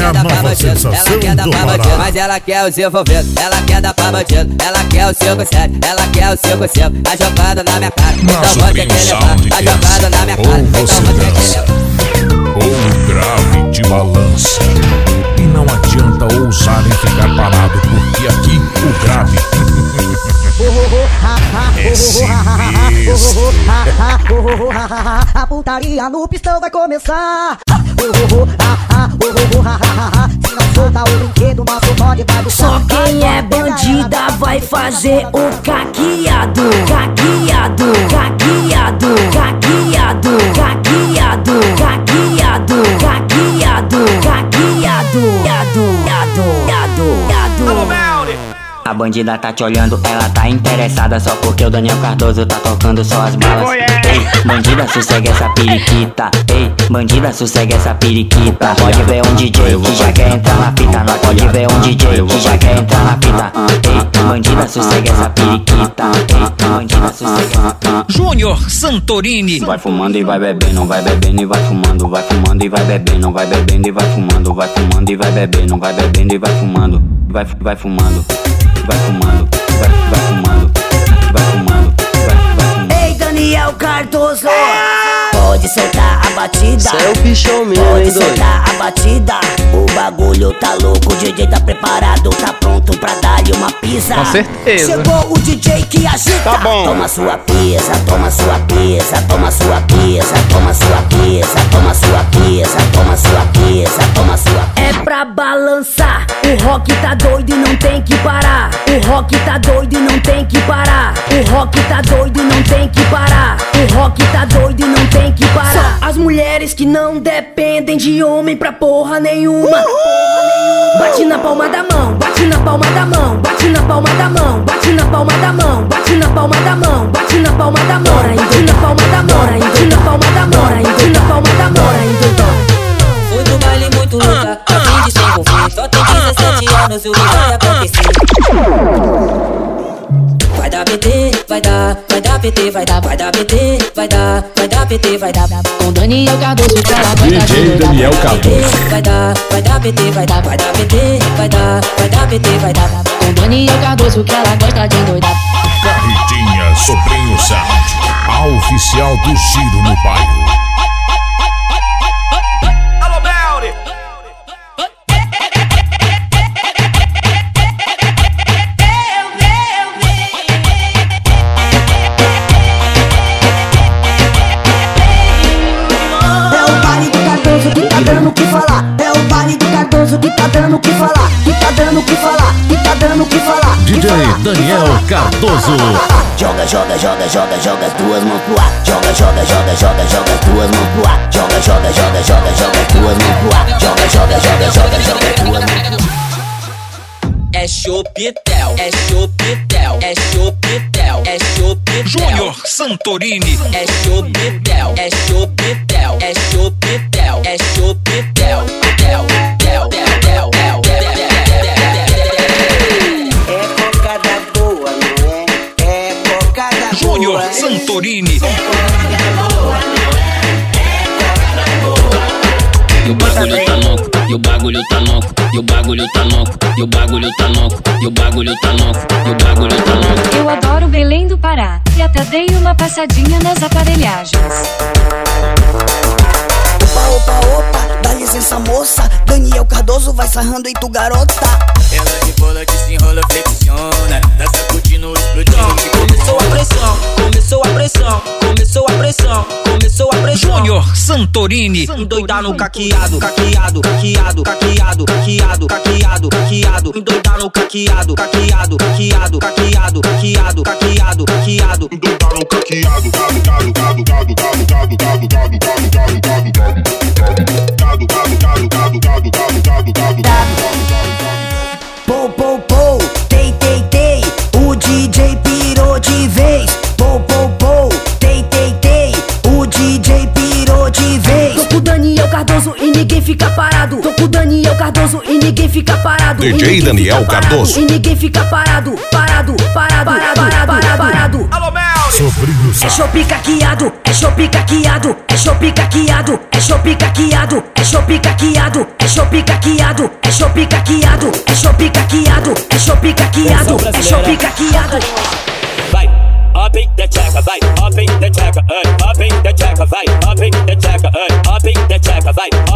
quer dar pra bandido, ela quer dar pra bandido, mas ela quer o desenvolvido, ela quer dar pra bandido, ela quer o 5-7, ela quer o 5-5, tá jogando na minha cara, então vou ter que levar, tá jogando na minha cara, então vou ter que levar. O grave te balança. E não adianta ousarem ficar parado, porque aqui o grave é sinistro. A putaria no pistão vai começar. Se não soltar o brinquedo, nosso bode vai buscar. Só quem é bandida vai fazer o caqueado. Caqueado, caqueado, caqueado, caqueado, caqueado, caqueado, caqueado. A bandida tá te olhando, ela tá interessada só porque o Daniel Cardoso tá tocando só as balas. Ei, bandida, sossega essa periquita. Ei, bandida, sossega essa periquita. Pode ver um DJ que já quer entrar na fita. Nós pode ver um DJ que já quer entrar na fita. Ei, bandida, sossega essa periquita. Ei, bandida, sossega. Júnior Santorini. Vai fumando e vai bebendo, vai bebendo e vai fumando, vai fumando e vai bebendo, vai bebendo e vai fumando, vai fumando e vai bebendo, vai bebendo e vai fumando, vai fumando. Vai fumando, vai fumando, vai fumando, vai fumando. Ei, Daniel Cardoso, pode soltar a batida. Cê é o bichão mesmo, pode hein, doido? soltar a batida. O bagulho tá louco, o DJ tá preparado, tá pronto pra dar-lhe uma pisa. Com certeza. Chegou o DJ que agita. Tá bom. Toma sua pisa, toma sua pisa, toma sua pisa, toma sua pisa, toma sua pisa, toma sua pisa, toma sua. É pra balançar. O rock tá doido e não tem que parar. O rock tá doido e não tem que parar. O rock tá doido e não tem que parar. O rock tá doido e não tem que parar. Só as mulheres que não dependem de homem pra porra nenhuma. Bate na palma da mão, bate na palma da mão, bate na palma da mão, bate na palma da mão, bate na palma da mão, bate na palma da mão, bate na palma da mão, bate na palma da mão, bate na palma da mão. Fui do baile muito louca, a fim de se envolver. Só tem 17 anos, o que vai acontecer? Vai dar PT, vai dar PT, vai dar PT, vai dar PT, vai dar. Com Daniel Cardoso, que ela gosta DJ Daniel Cardoso. Vai dar PT, vai dar PT, vai dar PT, vai dar. Com Daniel Cardoso, que ela gosta de endoidar. Carretinha Sobrinho Sound, a oficial do giro no bairro. Dando o que falar, é o baile do Cardoso que tá dando o que falar, que tá dando o que falar, que tá dando o que falar. DJ Daniel Cardoso. Joga, joga, joga, joga, joga as duas mãos pro ar. Joga, joga, joga, joga, joga as duas mãos pro ar. Joga, joga, joga, joga, joga as duas mãos pro ar. Joga, joga, joga, joga, joga as duas mãos pro ar. É Chopitel, é Chopitel, é Chopitel, é Chopitel. Júnior Santorini. É Chopitel, é Chopitel, é Chopitel, é Chopitel. É cocada boa, não é? É cocada boa. Júnior Santorini. E o bagulho tá louco, e o bagulho tá louco, e o bagulho tá louco, e o bagulho tá louco, e o bagulho tá louco, e o bagulho tá louco. Eu adoro Belém do Pará e até dei uma passadinha nas aparelhagens. Opa, opa, opa, dá licença moça. Daniel Cardoso vai sarrando em tu garota. Ela de bola que se enrola, flexiona. Dança curtindo, explodindo. Começou a pressão, começou a pressão, começou a pressão, começou a pressão. Júnior Santorini. Endoidar no caqueado, caqueado, caqueado, caqueado, caqueado, caqueado, caqueado. Endoidar no caqueado, caqueado, caqueado, caqueado, caqueado, caqueado, caqueado. Endoidar no caqueado, gado, gado, gado, gado, gado, gado, gado, gado, gado, gado, gado, gado. Pou, pou, pou, tei, tei, tei. O DJ pirou de vez. Pou, pou, pou, tei, tei, tei. O DJ pirou de vez. Tô com Daniel Cardoso e ninguém fica parado. Tô com Daniel Cardoso e ninguém fica parado. DJ Daniel Cardoso. E ninguém fica parado, parado, parado, parado, parado, parado. Alô, Mel. Sobrinho Sá. É chope caqueado, é chope caqueado, é chope caqueado, é chope caqueado, é chope caqueado, é chope caqueado, é chope caqueado, é chope caqueado, é chope caqueado, é chope caqueado. Vai, up in the checker, vai, up in the checker, up in the checker, vai, up in the checker, up in the checker, vai.